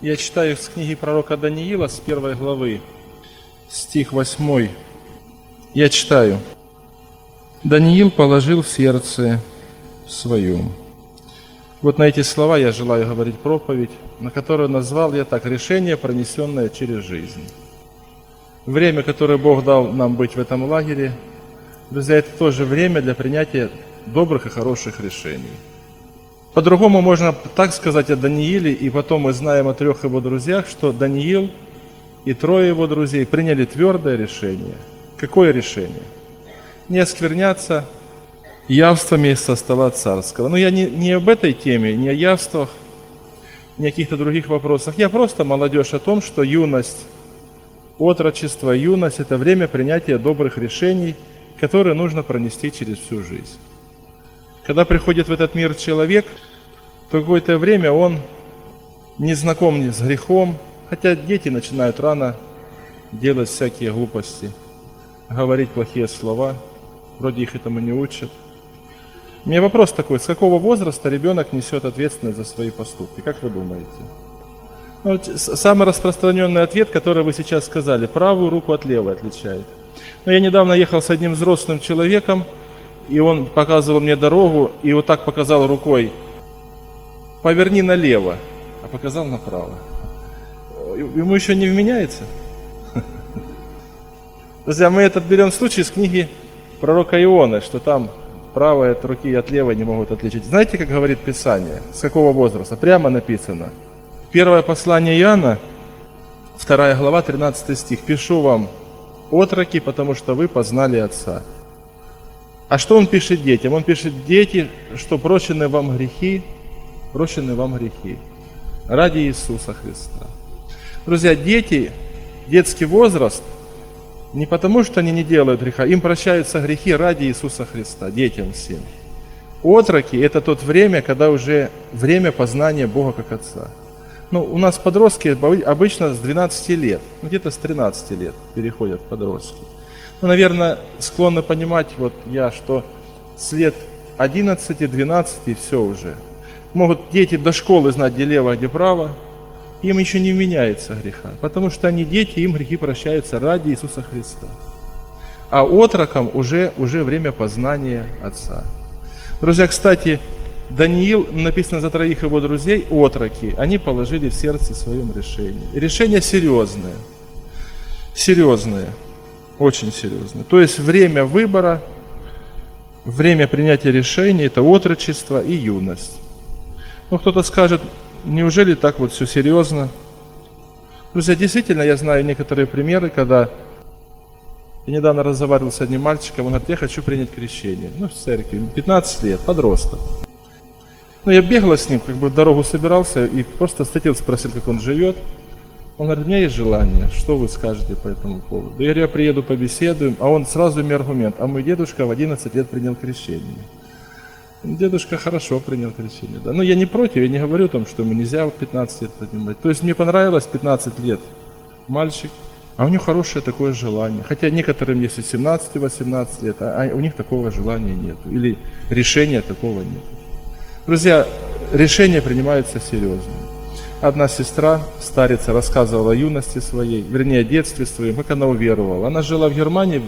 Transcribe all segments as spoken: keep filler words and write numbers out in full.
Я читаю с книги пророка Даниила с первой главы, стих восьмой. Я читаю. «Даниил положил в сердце своем». Вот на эти слова я желаю говорить проповедь, на которую назвал я так: «Решение, пронесенное через жизнь». Время, которое Бог дал нам быть в этом лагере, друзья, это тоже время для принятия добрых и хороших решений. По-другому можно так сказать о Данииле, и потом мы знаем о трех его друзьях, что Даниил и трое его друзей приняли твердое решение. Какое решение? Не оскверняться явствами со стола царского. Но я не, не об этой теме, не о явствах, не о каких-то других вопросах. Я просто молодежь о том, что юность, отрочество, юность – это время принятия добрых решений, которые нужно пронести через всю жизнь. Когда приходит в этот мир человек, то какое-то время он не знаком ни с грехом, хотя дети начинают рано делать всякие глупости, говорить плохие слова, вроде их этому не учат. У меня вопрос такой: с какого возраста ребенок несет ответственность за свои поступки? Как вы думаете? Ну, вот самый распространенный ответ, который вы сейчас сказали: правую руку от левой отличает. Но я недавно ехал с одним взрослым человеком, и он показывал мне дорогу, и вот так показал рукой: поверни налево, а показал направо. Ему еще не вменяется? Друзья, мы этот берем случай из книги пророка Ионы, что там правая от руки и от левой не могут отличить. Знаете, как говорит Писание? С какого возраста? Прямо написано. Первое послание Иоанна, вторая глава, тринадцатый стих. «Пишу вам, отроки, потому что вы познали Отца». А что он пишет детям? Он пишет: дети, что прощены вам грехи, прощены вам грехи ради Иисуса Христа. Друзья, дети, детский возраст, не потому что они не делают греха, им прощаются грехи ради Иисуса Христа, детям всем. Отроки – это тот время, когда уже время познания Бога как Отца. Ну, у нас подростки обычно с двенадцати лет, ну, где-то с тринадцати лет переходят в подростки. Ну, наверное, склонны понимать вот я, что с лет одиннадцати-двенадцати все уже. Могут дети до школы знать, где лево, где право, им еще не вменяется греха, потому что они дети, им грехи прощаются ради Иисуса Христа. А отрокам уже, уже время познания Отца. Друзья, кстати, Даниил, написано за троих его друзей, отроки, они положили в сердце своем решение. И решение серьезное, серьезное, очень серьезное. То есть время выбора, время принятия решений – это отрочество и юность. Ну, кто-то скажет: неужели так вот все серьезно? Друзья, действительно, я знаю некоторые примеры, когда я недавно разговаривал с одним мальчиком, он говорит: я хочу принять крещение. Ну, в церкви, пятнадцать лет, подросток. Ну, я бегал с ним, как бы в дорогу собирался, и просто встретил, спросил, как он живет. Он говорит: у меня есть желание, что вы скажете по этому поводу? Я говорю: я приеду, побеседуем. А он сразу мне аргумент: а мой дедушка в одиннадцать лет принял крещение. Дедушка хорошо принял крещение, да. Но я не против, я не говорю о том, что ему нельзя в пятнадцать лет принимать. То есть мне понравилось пятнадцать лет мальчик, а у него хорошее такое желание. Хотя некоторым есть и семнадцать-восемнадцать лет, а у них такого желания нет. Или решения такого нет. Друзья, решения принимаются серьезно. Одна сестра, старица, рассказывала о юности своей, вернее, о детстве своем, как она уверовала. Она жила в Германии,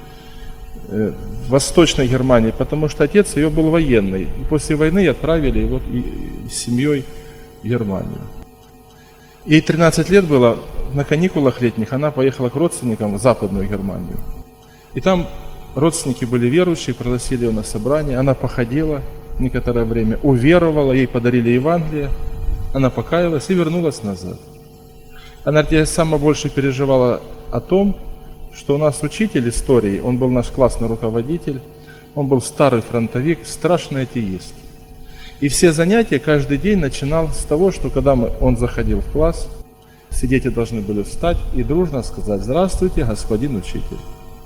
в Восточной Германии, потому что отец ее был военный. И после войны отправили его с семьей в Германию. Ей тринадцать лет было, на каникулах летних она поехала к родственникам в Западную Германию. И там родственники были верующие, пригласили ее на собрание. Она походила некоторое время, уверовала, ей подарили Евангелие. Она покаялась и вернулась назад. Она, я самое больше переживала о том, что у нас учитель истории, он был наш классный руководитель, он был старый фронтовик, страшный атеист. И все занятия каждый день начинал с того, что когда мы, он заходил в класс, все дети должны были встать и дружно сказать: «Здравствуйте, господин учитель».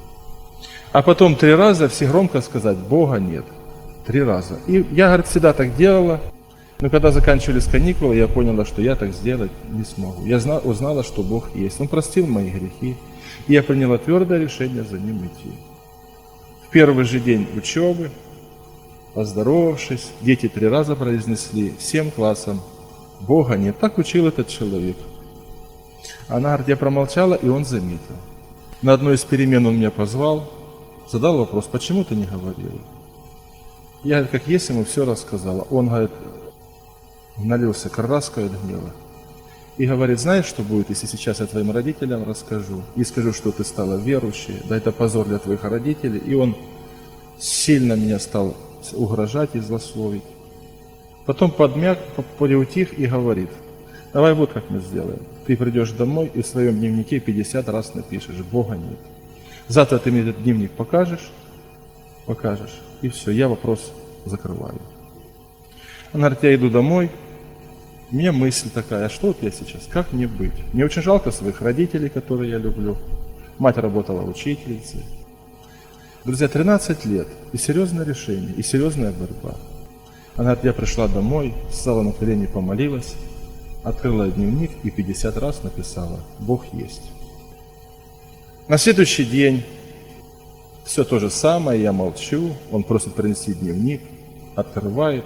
А потом три раза все громко сказать: «Бога нет». Три раза. И я, говорит, всегда так делала. Но когда заканчивались каникулы, я поняла, что я так сделать не смогу. Я знала, узнала, что Бог есть. Он простил мои грехи. И я приняла твердое решение за ним идти. В первый же день учебы, поздоровавшись, дети три раза произнесли всем классом Бога нет. Так учил этот человек. Она говорит, я промолчала, и он заметил. На одной из перемен он меня позвал, задал вопрос, почему ты не говорил? Я, говорит, как есть, ему все рассказала. Он, говорит, налился краской от гнева. И говорит, знаешь, что будет, если сейчас я твоим родителям расскажу, и скажу, что ты стала верующей, да это позор для твоих родителей. И он сильно меня стал угрожать и злословить. Потом подмяк, приутих и говорит, давай вот как мы сделаем. Ты придешь домой и в своем дневнике пятьдесят раз напишешь, Бога нет. Завтра ты мне этот дневник покажешь, покажешь, и все, я вопрос закрываю. Она говорит, я иду домой, у меня мысль такая, а что вот я сейчас, как мне быть? Мне очень жалко своих родителей, которые я люблю. Мать работала учительницей. Друзья, тринадцать лет, и серьезное решение, и серьезная борьба. Она говорит, я пришла домой, встала на колени, помолилась, открыла дневник и пятьдесят раз написала «Бог есть». На следующий день все то же самое, я молчу, он просит принести дневник, открывает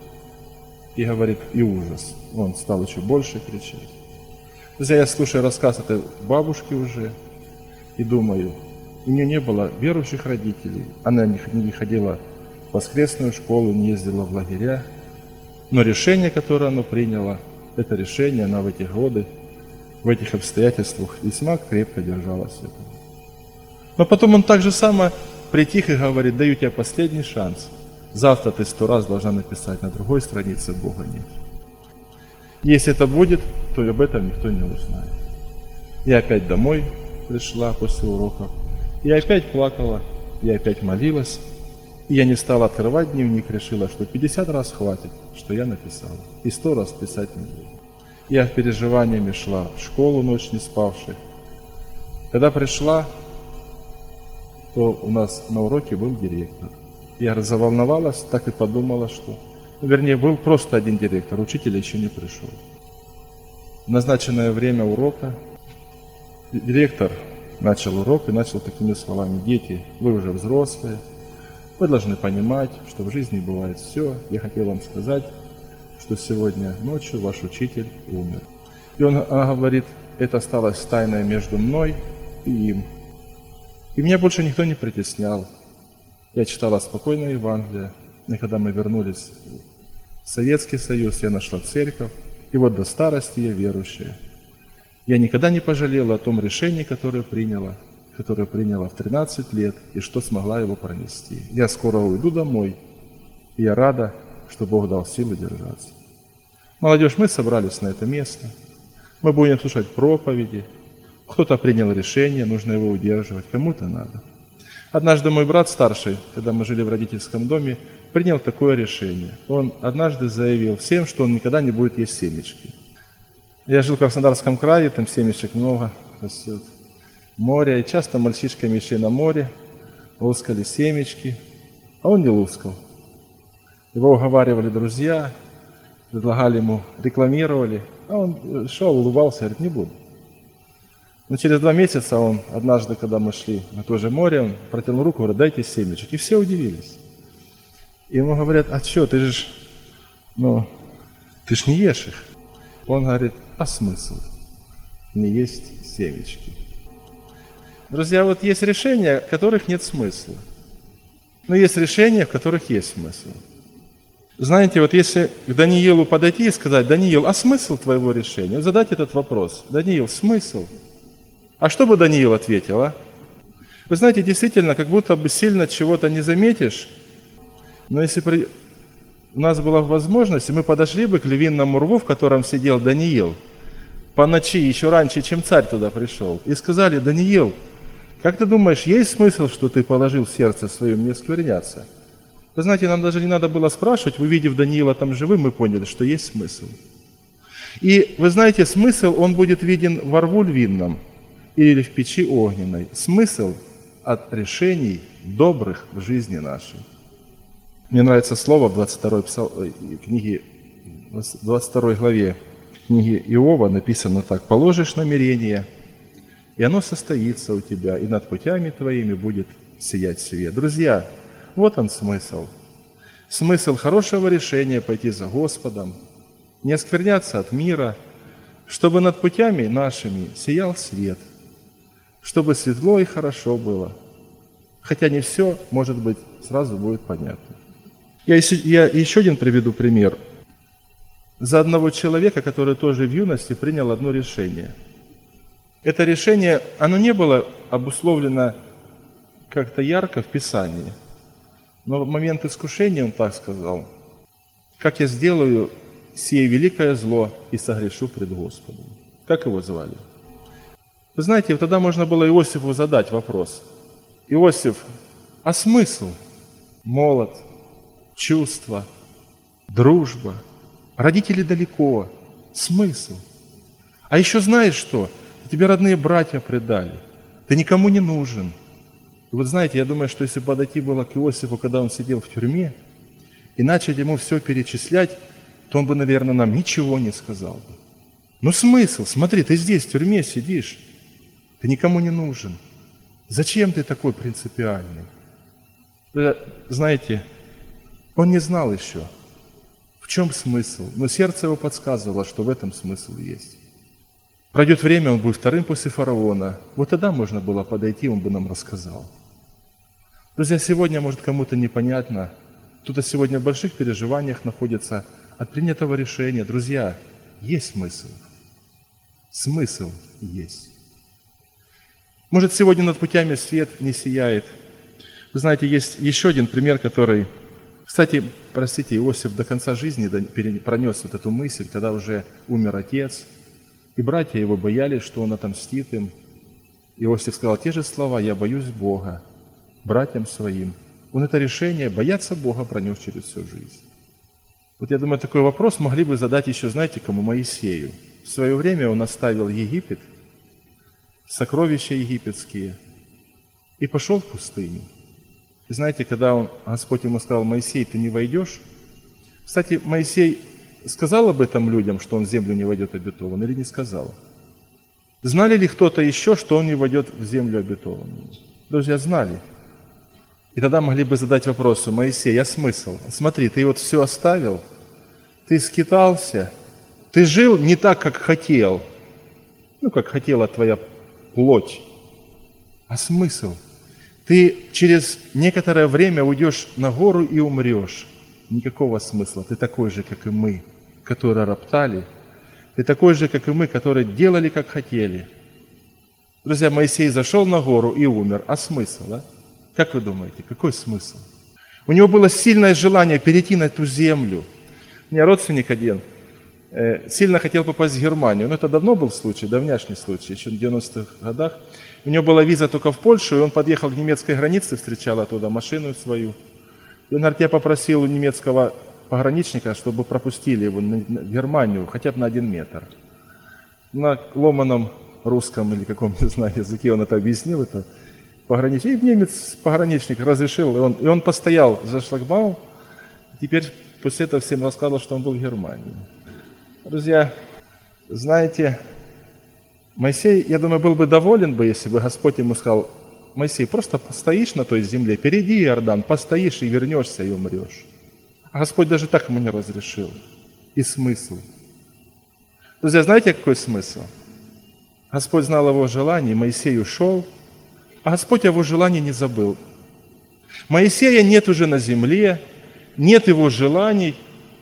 и говорит, и ужас. Он стал еще больше кричать. Друзья, я слушаю рассказ этой бабушки уже и думаю, у нее не было верующих родителей, она не ходила в воскресную школу, не ездила в лагеря, но решение, которое она приняла, это решение, она в эти годы, в этих обстоятельствах весьма крепко держалась этого. Но потом он так же само притих и говорит, даю тебе последний шанс. Завтра ты сто раз должна написать на другой странице Бога нет. Если это будет, то об этом никто не узнает. Я опять домой пришла после уроков. Я опять плакала, я опять молилась. И я не стала открывать дневник, решила, что пятьдесят раз хватит, что я написала. И сто раз писать не буду. Я с переживаниями шла в школу ночь не спавшей. Когда пришла, то у нас на уроке был директор. Я заволновалась, так и подумала, что... Вернее, был просто один директор, учитель еще не пришел. В назначенное время урока директор начал урок и начал такими словами. Дети, вы уже взрослые, вы должны понимать, что в жизни бывает все. Я хотел вам сказать, что сегодня ночью ваш учитель умер. И он говорит, это осталось тайной между мной и им. И меня больше никто не притеснял. Я читала спокойно Евангелие. И когда мы вернулись в Советский Союз, я нашла церковь. И вот до старости я верующая. Я никогда не пожалела о том решении, которое приняла, которое приняла в тринадцать лет, и что смогла его пронести. Я скоро уйду домой, и я рада, что Бог дал силы держаться. Молодежь, мы собрались на это место. Мы будем слушать проповеди. Кто-то принял решение, нужно его удерживать, кому-то надо. Однажды мой брат старший, когда мы жили в родительском доме, принял такое решение. Он однажды заявил всем, что он никогда не будет есть семечки. Я жил в Краснодарском крае, там семечек много, растет море, и часто мальчишками шли на море, лускали семечки, а он не лускал. Его уговаривали друзья, предлагали ему, рекламировали, а он шел, улыбался, говорит, не буду. Но через два месяца он, однажды, когда мы шли на то же море, он протянул руку, говорит, дайте семечек. И все удивились. И ему говорят, а что, ты же, ну, ты ж не ешь их. Он говорит, а смысл не есть семечки? Друзья, вот есть решения, в которых нет смысла. Но есть решения, в которых есть смысл. Знаете, вот если к Даниилу подойти и сказать, Даниил, а смысл твоего решения? Вот задать этот вопрос. Даниил, смысл? А что бы Даниил ответил, а? Вы знаете, действительно, как будто бы сильно чего-то не заметишь, но если при... у нас была возможность, мы подошли бы к львиному рву, в котором сидел Даниил, по ночи, еще раньше, чем царь туда пришел, и сказали, Даниил, как ты думаешь, есть смысл, что ты положил в сердце своем не оскверняться? Вы знаете, нам даже не надо было спрашивать, увидев Даниила там живым, мы поняли, что есть смысл. И вы знаете, смысл, он будет виден во рву львином или в печи огненной. Смысл от решений добрых в жизни нашей. Мне нравится слово в двадцать второй псал... книге, двадцать второй главе книги Иова написано так. «Положишь намерение, и оно состоится у тебя, и над путями твоими будет сиять свет». Друзья, вот он смысл. Смысл хорошего решения пойти за Господом, не оскверняться от мира, чтобы над путями нашими сиял свет, чтобы светло и хорошо было, хотя не все, может быть, сразу будет понятно. Я еще, я еще один приведу пример. За одного человека, который тоже в юности принял одно решение. Это решение, оно не было обусловлено как-то ярко в Писании, но в момент искушения он так сказал: «Как я сделаю сие великое зло и согрешу пред Господом». Как его звали? Вы знаете, тогда можно было Иосифу задать вопрос: Иосиф, а смысл? Молод, чувства, дружба, родители далеко, смысл. А еще знаешь что? Тебе родные братья предали, ты никому не нужен. И вот знаете, я думаю, что если бы подойти было к Иосифу, когда он сидел в тюрьме, и начать ему все перечислять, то он бы, наверное, нам ничего не сказал бы. Ну смысл? Смотри, ты здесь, в тюрьме сидишь, ты никому не нужен. Зачем ты такой принципиальный? Вы знаете, он не знал еще, в чем смысл, но сердце его подсказывало, что в этом смысл есть. Пройдет время, он будет вторым после фараона. Вот тогда можно было подойти, он бы нам рассказал. Друзья, сегодня, может, кому-то непонятно, кто-то сегодня в больших переживаниях находится от принятого решения. Друзья, есть смысл. Смысл есть. Может, сегодня над путями свет не сияет. Вы знаете, есть еще один пример, который... Кстати, простите, Иосиф до конца жизни пронес вот эту мысль, когда уже умер отец, и братья его боялись, что он отомстит им. Иосиф сказал те же слова: «Я боюсь Бога, братьям своим». Он это решение бояться Бога пронес через всю жизнь. Вот я думаю, такой вопрос могли бы задать еще, знаете, кому? Моисею. В свое время он оставил Египет, сокровища египетские, и пошел в пустыню. И знаете, когда он, Господь ему сказал: «Моисей, ты не войдешь». Кстати, Моисей сказал об этом людям, что он в землю не войдет обетованную, или не сказал? Знали ли кто-то еще, что он не войдет в землю обетованную? Друзья, знали. И тогда могли бы задать вопрос: Моисей, а смысл? Смотри, ты вот все оставил, ты скитался, ты жил не так, как хотел, ну, как хотела твоя плоть. А смысл? Ты через некоторое время уйдешь на гору и умрешь. Никакого смысла. Ты такой же, как и мы, которые роптали. Ты такой же, как и мы, которые делали, как хотели. Друзья, Моисей зашел на гору и умер. А смысл, да? Как вы думаете, какой смысл? У него было сильное желание перейти на эту землю. У меня родственник один э, сильно хотел попасть в Германию. Но это давно был случай, давняшний случай, еще в девяностых годах. У него была виза только в Польшу, и он подъехал к немецкой границе, встречал оттуда машину свою. И он, говорит, я попросил у немецкого пограничника, чтобы пропустили его в Германию хотя бы на один метр. На ломаном русском или каком, не знаю, языке он это объяснил, это пограничник. И немец, пограничник разрешил, и он, и он постоял за шлагбаум. Теперь после этого всем рассказал, что он был в Германии. Друзья, знаете, Моисей, я думаю, был бы доволен бы, если бы Господь ему сказал: Моисей, просто постоишь на той земле, перейди Иордан, постоишь и вернешься, и умрешь. А Господь даже так ему не разрешил. И смысл? Друзья, знаете, какой смысл? Господь знал его желание, Моисей ушел, а Господь его желание не забыл. Моисея нет уже на земле, нет его желаний,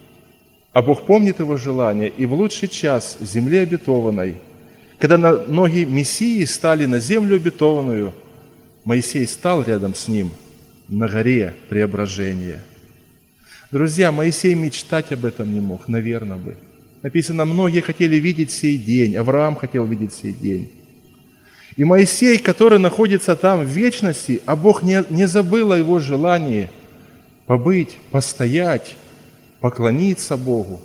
а Бог помнит его желания. И в лучший час в земле обетованной, когда ноги Мессии стали на землю обетованную, Моисей стал рядом с ним на горе преображения. Друзья, Моисей мечтать об этом не мог, наверное бы. Написано, многие хотели видеть сей день, Авраам хотел видеть сей день. И Моисей, который находится там в вечности, а Бог не, не забыл о его желании побыть, постоять, поклониться Богу.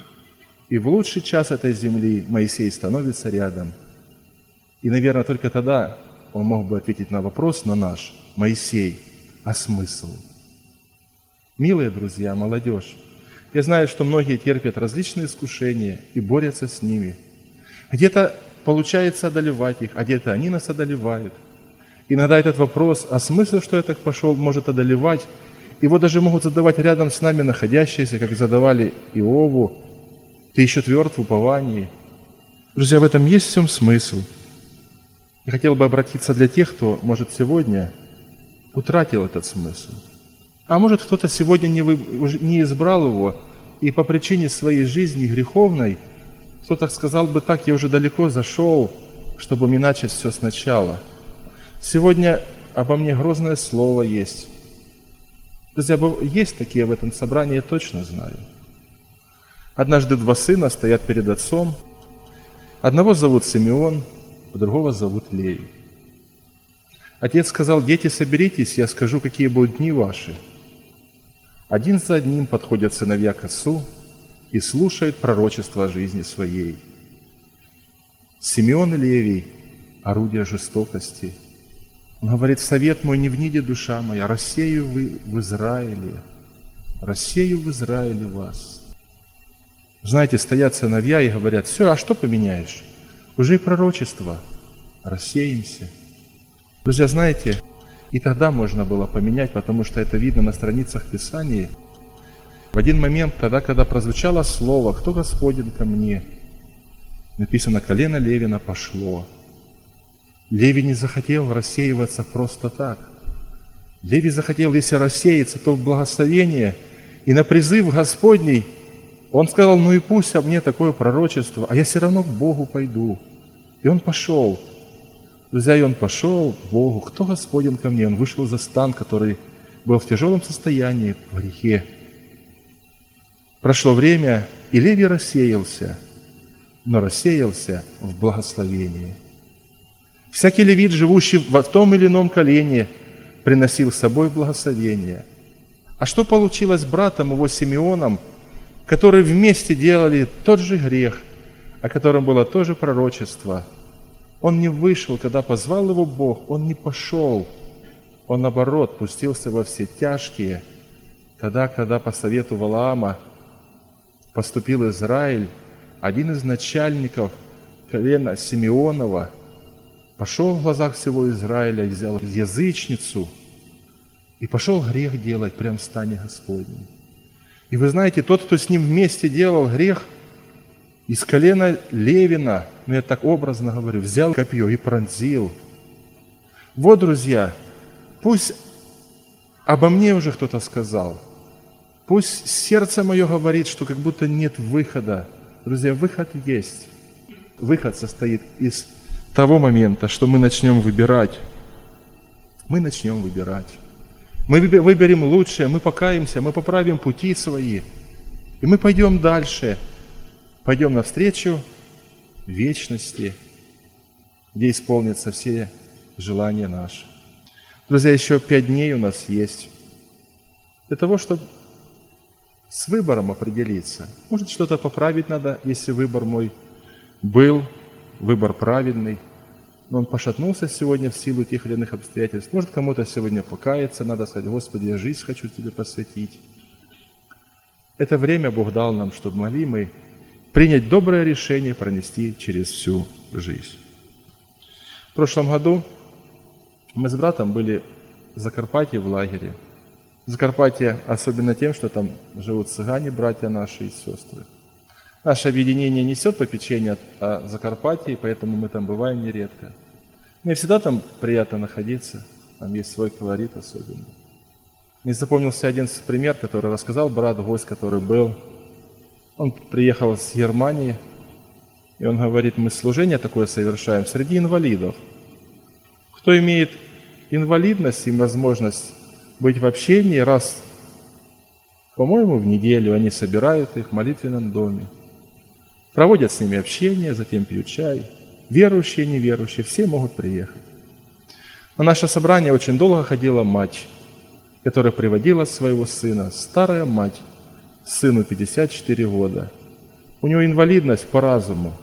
И в лучший час этой земли Моисей становится рядом. И, наверное, только тогда он мог бы ответить на вопрос, на наш: Моисей, а смысл? Милые друзья, молодежь, я знаю, что многие терпят различные искушения и борются с ними. Где-то получается одолевать их, а где-то они нас одолевают. Иногда этот вопрос, а смысл, что я так пошел, может одолевать, его даже могут задавать рядом с нами находящиеся, как задавали Иову, Ты еще тверд в уповании. Друзья, в этом есть в всем смысл. Я хотел бы обратиться для тех, кто, может, сегодня утратил этот смысл. А может, кто-то сегодня не, вы, уже не избрал его, и по причине своей жизни греховной, кто-то сказал бы так, я уже далеко зашел, чтобы мне начать все сначала. Сегодня обо мне грозное слово есть. Друзья, есть такие в этом собрании, я точно знаю. Однажды два сына стоят перед отцом. Одного зовут Симеон, а другого зовут Левий. Отец сказал: дети, соберитесь, я скажу, какие будут дни ваши. Один за одним подходят сыновья к отцу и слушают пророчество о жизни своей. Симеон и Левий – орудия жестокости. Он говорит: совет мой не вниде, душа моя, рассею вы в Израиле, рассею в Израиле вас. Знаете, стоят сыновья и говорят: все, а что поменяешь? Уже и пророчество, рассеемся. Друзья, знаете, и тогда можно было поменять, потому что это видно на страницах Писания. В один момент, тогда, когда прозвучало слово «Кто Господен ко мне?», написано: колено Левина пошло. Левий не захотел рассеиваться просто так. Левий захотел, если рассеяться, то в благословение. И на призыв Господний он сказал: ну и пусть об мне такое пророчество, а я все равно к Богу пойду. И он пошел. Друзья, и он пошел к Богу. Кто Господен ко мне? Он вышел за стан, который был в тяжелом состоянии, в грехе. Прошло время, и Левий рассеялся, но рассеялся в благословении. Всякий левит, живущий в том или ином колене, приносил с собой благословение. А что получилось с братом его Симеоном, которые вместе делали тот же грех, о котором было тоже пророчество? Он не вышел, когда позвал его Бог, он не пошел. Он, наоборот, пустился во все тяжкие. Тогда, когда по совету Валаама поступил Израиль, один из начальников колена Симеонова пошел в глазах всего Израиля и взял язычницу и пошел грех делать прямо в стане Господнем. И вы знаете, тот, кто с ним вместе делал грех, из колена Левина, ну я так образно говорю, взял копье и пронзил. Вот, друзья, пусть обо мне уже кто-то сказал, пусть сердце мое говорит, что как будто нет выхода. Друзья, выход есть. Выход состоит из того момента, что мы начнем выбирать. Мы начнем выбирать. Мы выберем лучшее, мы покаемся, мы поправим пути свои, и мы пойдем дальше. Пойдем навстречу вечности, где исполнятся все желания наши. Друзья, еще пять дней у нас есть для того, чтобы с выбором определиться. Может, что-то поправить надо, если выбор мой был, выбор правильный, но он пошатнулся сегодня в силу тех или иных обстоятельств. Может, кому-то сегодня покаяться, надо сказать: Господи, я жизнь хочу Тебе посвятить. Это время Бог дал нам, чтобы могли мы принять доброе решение, пронести через всю жизнь. В прошлом году мы с братом были в Закарпатье в лагере. Закарпатье особенно тем, что там живут цыгане, братья наши и сестры. Наше объединение несет попечение о Закарпатье, поэтому мы там бываем нередко. Мне всегда там приятно находиться, там есть свой колорит особенно. Мне запомнился один пример, который рассказал брат, гость, который был. Он приехал с Германии, и он говорит: мы служение такое совершаем среди инвалидов. Кто имеет инвалидность и возможность быть в общении, раз, по-моему, в неделю они собирают их в молитвенном доме, проводят с ними общение, затем пьют чай. Верующие, неверующие, все могут приехать. На наше собрание очень долго ходила мать, которая приводила своего сына, старая мать, сыну пятьдесят четыре года. У него инвалидность по разуму.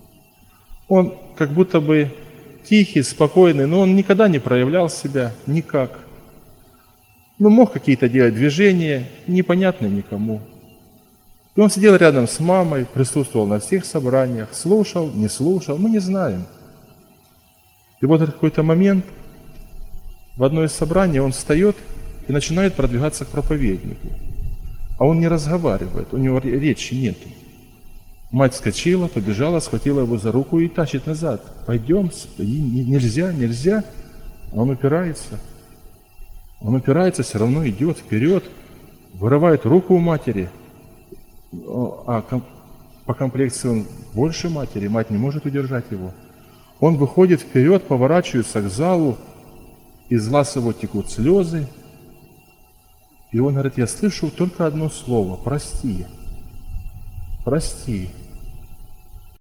Он как будто бы тихий, спокойный, но он никогда не проявлял себя никак. Ну, мог какие-то делать движения, непонятные никому. И он сидел рядом с мамой, присутствовал на всех собраниях, слушал, не слушал, мы не знаем. И вот в какой-то момент в одно из собраний он встает и начинает продвигаться к проповеднику. А он не разговаривает, у него речи нету. Мать вскочила, побежала, схватила его за руку и тащит назад. Пойдем, нельзя, нельзя. А он упирается. Он упирается, все равно идет вперед, вырывает руку у матери. А по комплекции он больше матери, мать не может удержать его. Он выходит вперед, поворачивается к залу, из глаз его текут слезы. И он говорит: я слышу только одно слово: прости, прости.